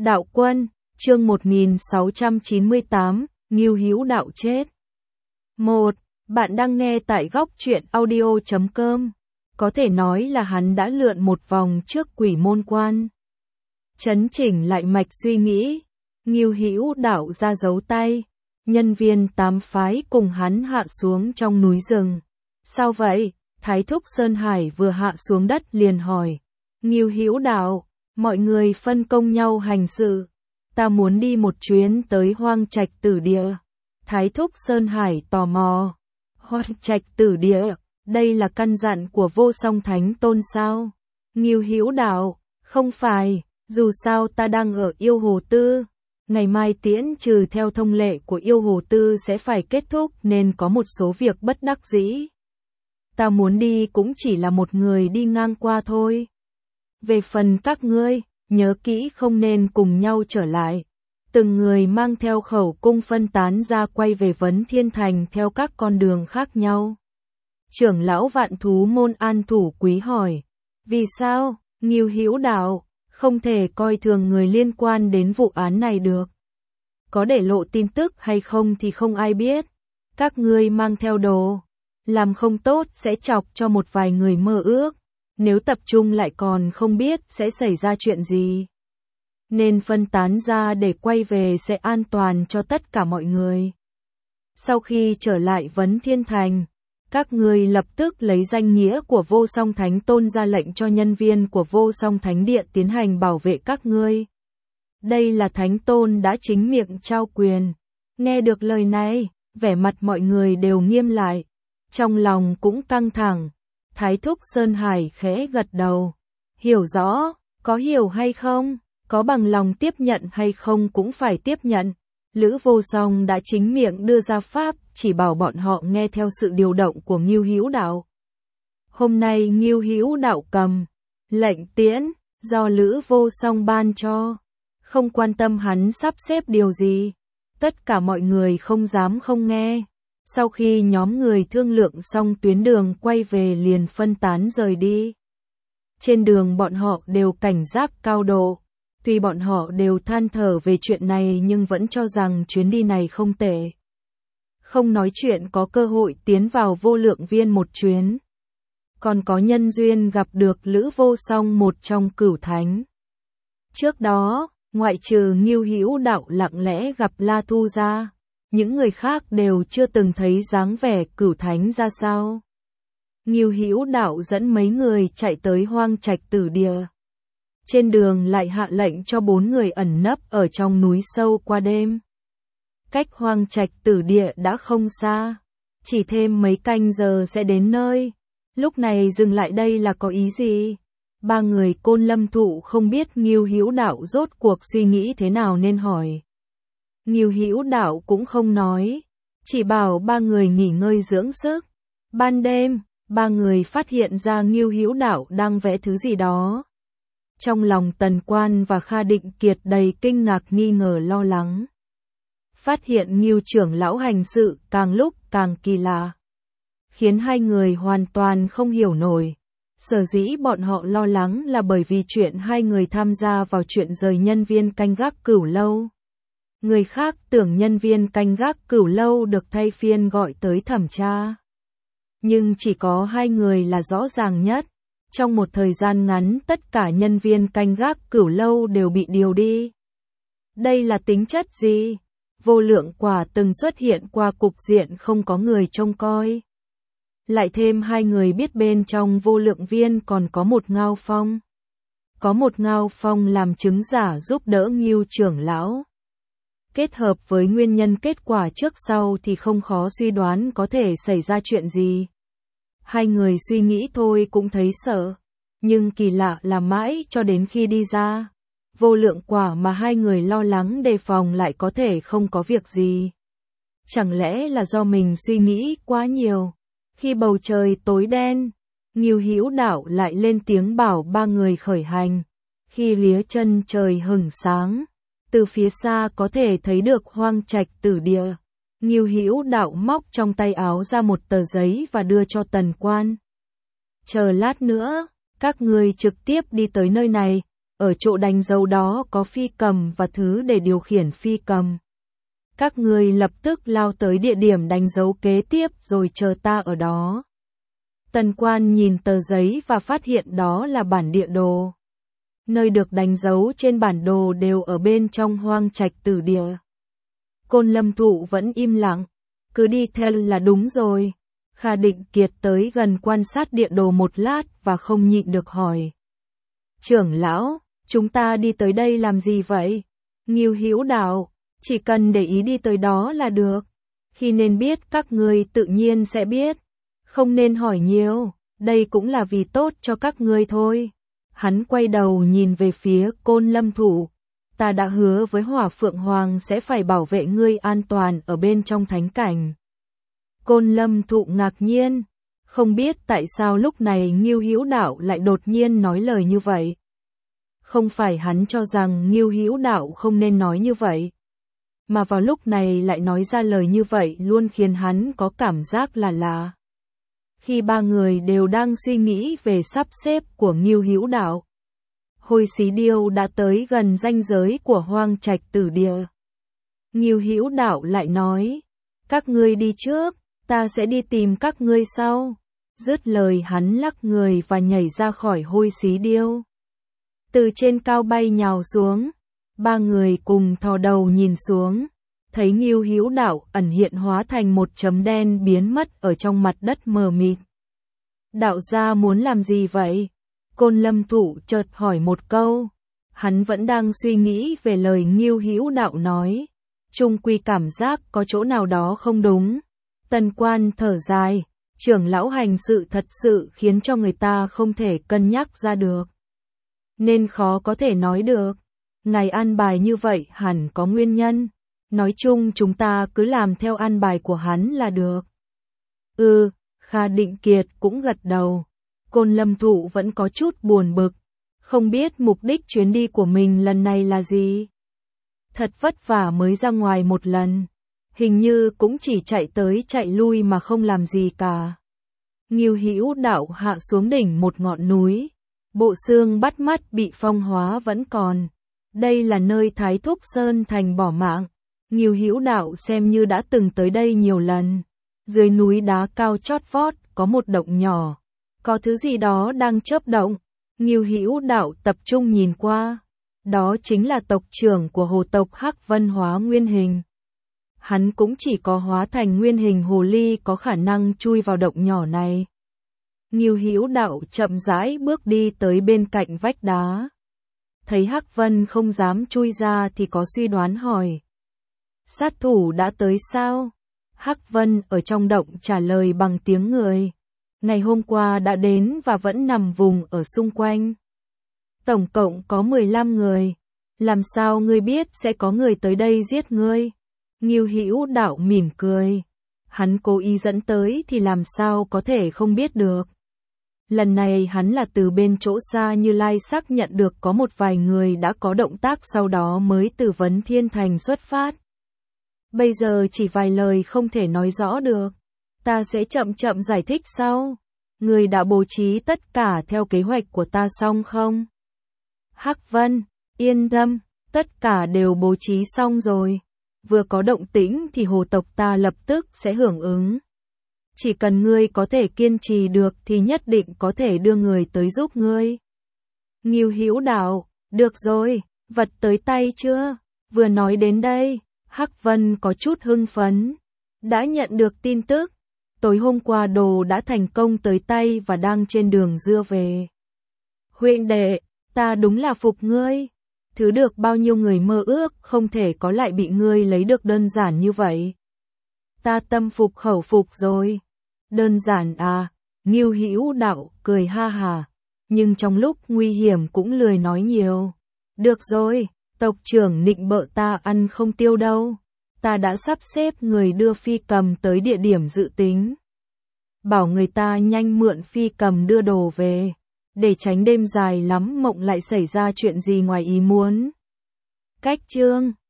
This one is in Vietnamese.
Đạo Quân, chương 1698, Ngưu Hữu Đạo chết. 1. Bạn đang nghe tại góc truyện audio.com. Có thể nói là hắn đã lượn một vòng trước Quỷ Môn Quan. Chấn chỉnh lại mạch suy nghĩ, Ngưu Hữu Đạo ra dấu tay, nhân viên 8 phái cùng hắn hạ xuống trong núi rừng. Sao vậy? Thái thúc Sơn Hải vừa hạ xuống đất liền hỏi. Ngưu Hữu Đạo, mọi người phân công nhau hành sự. Ta muốn đi một chuyến tới Hoang Trạch Tử Địa. Thái thúc Sơn Hải tò mò. Hoang Trạch Tử Địa, đây là căn dặn của Vô Song Thánh Tôn sao? Ngưu Hữu Đạo, không phải, dù sao ta đang ở Yêu Hồ Tư. Ngày mai tiễn trừ theo thông lệ của Yêu Hồ Tư sẽ phải kết thúc nên có một số việc bất đắc dĩ. Ta muốn đi cũng chỉ là một người đi ngang qua thôi. Về phần các ngươi, nhớ kỹ không nên cùng nhau trở lại. Từng người mang theo khẩu cung phân tán ra quay về Vấn Thiên Thành theo các con đường khác nhau. Trưởng lão Vạn Thú Môn An Thủ Quý hỏi. Vì sao? Ngưu Hữu Đạo, không thể coi thường người liên quan đến vụ án này được. Có để lộ tin tức hay không thì không ai biết. Các ngươi mang theo đồ. Làm không tốt sẽ chọc cho một vài người mơ ước. Nếu tập trung lại còn không biết sẽ xảy ra chuyện gì. Nên phân tán ra để quay về sẽ an toàn cho tất cả mọi người. Sau khi trở lại Vấn Thiên Thành, các ngươi lập tức lấy danh nghĩa của Vô Song Thánh Tôn ra lệnh cho nhân viên của Vô Song Thánh Địa tiến hành bảo vệ các ngươi. Đây là Thánh Tôn đã chính miệng trao quyền. Nghe được lời này, vẻ mặt mọi người đều nghiêm lại. Trong lòng cũng căng thẳng. Thái thúc Sơn Hải khẽ gật đầu. Hiểu rõ, có hiểu hay không, có bằng lòng tiếp nhận hay không cũng phải tiếp nhận. Lữ Vô Song đã chính miệng đưa ra pháp, chỉ bảo bọn họ nghe theo sự điều động của Ngưu Hữu Đạo. Hôm nay Ngưu Hữu Đạo cầm lệnh tiễn do Lữ Vô Song ban cho, không quan tâm hắn sắp xếp điều gì. Tất cả mọi người không dám không nghe. Sau khi nhóm người thương lượng xong tuyến đường quay về liền phân tán rời đi. Trên đường bọn họ đều cảnh giác cao độ. Tuy bọn họ đều than thở về chuyện này nhưng vẫn cho rằng chuyến đi này không tệ. Không nói chuyện có cơ hội tiến vào Vô Lượng Viên một chuyến. Còn có nhân duyên gặp được Lữ Vô Song một trong cửu thánh. Trước đó, ngoại trừ Ngưu Hữu Đạo lặng lẽ gặp La Thu ra, những người khác đều chưa từng thấy dáng vẻ cửu thánh ra sao. Ngưu Hữu Đạo dẫn mấy người chạy tới Hoang Trạch Tử Địa. Trên đường lại hạ lệnh cho 4 người ẩn nấp ở trong núi sâu qua đêm. Cách Hoang Trạch Tử Địa đã không xa, chỉ thêm mấy canh giờ sẽ đến nơi. Lúc này dừng lại đây là có ý gì? 3 người Côn Lâm Thụ không biết Ngưu Hữu Đạo rốt cuộc suy nghĩ thế nào nên hỏi. Ngưu Hữu Đạo cũng không nói, chỉ bảo 3 người nghỉ ngơi dưỡng sức. Ban đêm, 3 người phát hiện ra Ngưu Hữu Đạo đang vẽ thứ gì đó. Trong lòng Tần Quan và Kha Định Kiệt đầy kinh ngạc nghi ngờ lo lắng. Phát hiện Ngưu trưởng lão hành sự càng lúc càng kỳ lạ, khiến hai người hoàn toàn không hiểu nổi. Sở dĩ bọn họ lo lắng là bởi vì chuyện hai người tham gia vào chuyện rời nhân viên canh gác Cửu Lâu. Người khác tưởng nhân viên canh gác Cửu Lâu được thay phiên gọi tới thẩm tra. Nhưng chỉ có 2 người là rõ ràng nhất. Trong một thời gian ngắn tất cả nhân viên canh gác Cửu Lâu đều bị điều đi. Đây là tính chất gì? Vô Lượng quả từng xuất hiện qua cục diện không có người trông coi. Lại thêm 2 người biết bên trong Vô Lượng Viên còn có một Ngao Phong. Có một Ngao Phong làm chứng giả giúp đỡ Ngưu trưởng lão. Kết hợp với nguyên nhân kết quả trước sau thì không khó suy đoán có thể xảy ra chuyện gì. 2 người suy nghĩ thôi cũng thấy sợ. Nhưng kỳ lạ là mãi cho đến khi đi ra, Vô Lượng quả mà 2 người lo lắng đề phòng lại có thể không có việc gì. Chẳng lẽ là do mình suy nghĩ quá nhiều? Khi bầu trời tối đen, Ngưu Hữu Đạo lại lên tiếng bảo 3 người khởi hành. Khi lía chân trời hửng sáng, từ phía xa có thể thấy được Hoang Trạch Tử Địa. Ngưu Hữu Đạo móc trong tay áo ra một tờ giấy và đưa cho Tần Quan. Chờ lát nữa, các ngươi trực tiếp đi tới nơi này, ở chỗ đánh dấu đó có phi cầm và thứ để điều khiển phi cầm. Các ngươi lập tức lao tới địa điểm đánh dấu kế tiếp rồi chờ ta ở đó. Tần Quan nhìn tờ giấy và phát hiện đó là bản địa đồ. Nơi được đánh dấu trên bản đồ đều ở bên trong Hoang Trạch Tử Địa. Côn Lâm Thụ vẫn im lặng, cứ đi theo là đúng rồi. Kha Định Kiệt tới gần quan sát địa đồ một lát và không nhịn được hỏi. Trưởng lão, chúng ta đi tới đây làm gì vậy? Ngưu Hữu Đạo, chỉ cần để ý đi tới đó là được. Khi nên biết các ngươi tự nhiên sẽ biết. Không nên hỏi nhiều, đây cũng là vì tốt cho các ngươi thôi. Hắn quay đầu nhìn về phía Côn Lâm Thụ. Ta đã hứa với Hỏa Phượng Hoàng sẽ phải bảo vệ ngươi an toàn ở bên trong thánh cảnh. Côn Lâm Thụ ngạc nhiên, không biết tại sao lúc này Ngưu Hữu Đạo lại đột nhiên nói lời như vậy. Không phải hắn cho rằng Ngưu Hữu Đạo không nên nói như vậy, mà vào lúc này lại nói ra lời như vậy luôn khiến hắn có cảm giác là lạ. Khi ba người đều đang suy nghĩ về sắp xếp của Ngưu Hữu Đạo, Hôi Xí Điêu đã tới gần ranh giới của Hoang Trạch Tử Địa. Ngưu Hữu Đạo lại nói, các ngươi đi trước, ta sẽ đi tìm các ngươi sau. Dứt lời hắn lắc người và nhảy ra khỏi Hôi Xí Điêu. Từ trên cao bay nhào xuống, ba người cùng thò đầu nhìn xuống, thấy Ngưu Hữu Đạo ẩn hiện hóa thành một chấm đen biến mất ở trong mặt đất mờ mịt. Đạo gia muốn làm gì vậy? Côn Lâm Thụ chợt hỏi một câu. Hắn vẫn đang suy nghĩ về lời Ngưu Hữu Đạo nói. Chung quy cảm giác có chỗ nào đó không đúng. Tần Quan thở dài, trưởng lão hành sự thật sự khiến cho người ta không thể cân nhắc ra được. Nên khó có thể nói được. Ngài an bài như vậy hẳn có nguyên nhân. Nói chung chúng ta cứ làm theo an bài của hắn là được. Kha Định Kiệt cũng gật đầu. Côn Lâm Thụ vẫn có chút buồn bực. Không biết mục đích chuyến đi của mình lần này là gì. Thật vất vả mới ra ngoài một lần. Hình như cũng chỉ chạy tới chạy lui mà không làm gì cả. Ngưu Hữu Đạo hạ xuống đỉnh một ngọn núi. Bộ xương bắt mắt bị phong hóa vẫn còn. Đây là nơi Thái Thúc Sơn Thành bỏ mạng. Ngưu Hữu Đạo xem như đã từng tới đây nhiều lần. Dưới núi đá cao chót vót có một động nhỏ, có thứ gì đó đang chớp động. Ngưu Hữu Đạo tập trung nhìn qua, đó chính là tộc trưởng của hồ tộc Hắc Vân hóa nguyên hình. Hắn cũng chỉ có hóa thành nguyên hình hồ ly có khả năng chui vào động nhỏ này. Ngưu Hữu Đạo chậm rãi bước đi tới bên cạnh vách đá. Thấy Hắc Vân không dám chui ra thì có suy đoán hỏi. Sát thủ đã tới sao? Hắc Vân ở trong động trả lời bằng tiếng người. Ngày hôm qua đã đến và vẫn nằm vùng ở xung quanh. Tổng cộng có 15 người. Làm sao ngươi biết sẽ có người tới đây giết ngươi? Ngưu Hữu Đạo mỉm cười. Hắn cố ý dẫn tới thì làm sao có thể không biết được. Lần này hắn là từ bên chỗ xa Như Lai xác nhận được có một vài người đã có động tác sau đó mới từ Vấn Thiên Thành xuất phát. Bây giờ chỉ vài lời không thể nói rõ được. Ta sẽ chậm chậm giải thích sau. Người đã bố trí tất cả theo kế hoạch của ta xong không? Hắc Vân, yên tâm, tất cả đều bố trí xong rồi. Vừa có động tĩnh thì hồ tộc ta lập tức sẽ hưởng ứng. Chỉ cần ngươi có thể kiên trì được thì nhất định có thể đưa người tới giúp ngươi. Ngưu Hữu Đạo, được rồi, vật tới tay chưa? Vừa nói đến đây, Hắc Vân có chút hưng phấn. Đã nhận được tin tức, tối hôm qua đồ đã thành công tới tay và đang trên đường đưa về. Huynh đệ, ta đúng là phục ngươi. Thứ được bao nhiêu người mơ ước không thể có lại bị ngươi lấy được đơn giản như vậy. Ta tâm phục khẩu phục rồi. Đơn giản à? Ngưu Hữu Đạo cười ha hà, nhưng trong lúc nguy hiểm cũng lười nói nhiều. Được rồi, tộc trưởng nịnh bợ ta ăn không tiêu đâu. Ta đã sắp xếp người đưa phi cầm tới địa điểm dự tính. Bảo người ta nhanh mượn phi cầm đưa đồ về, để tránh đêm dài lắm mộng lại xảy ra chuyện gì ngoài ý muốn. Cách chương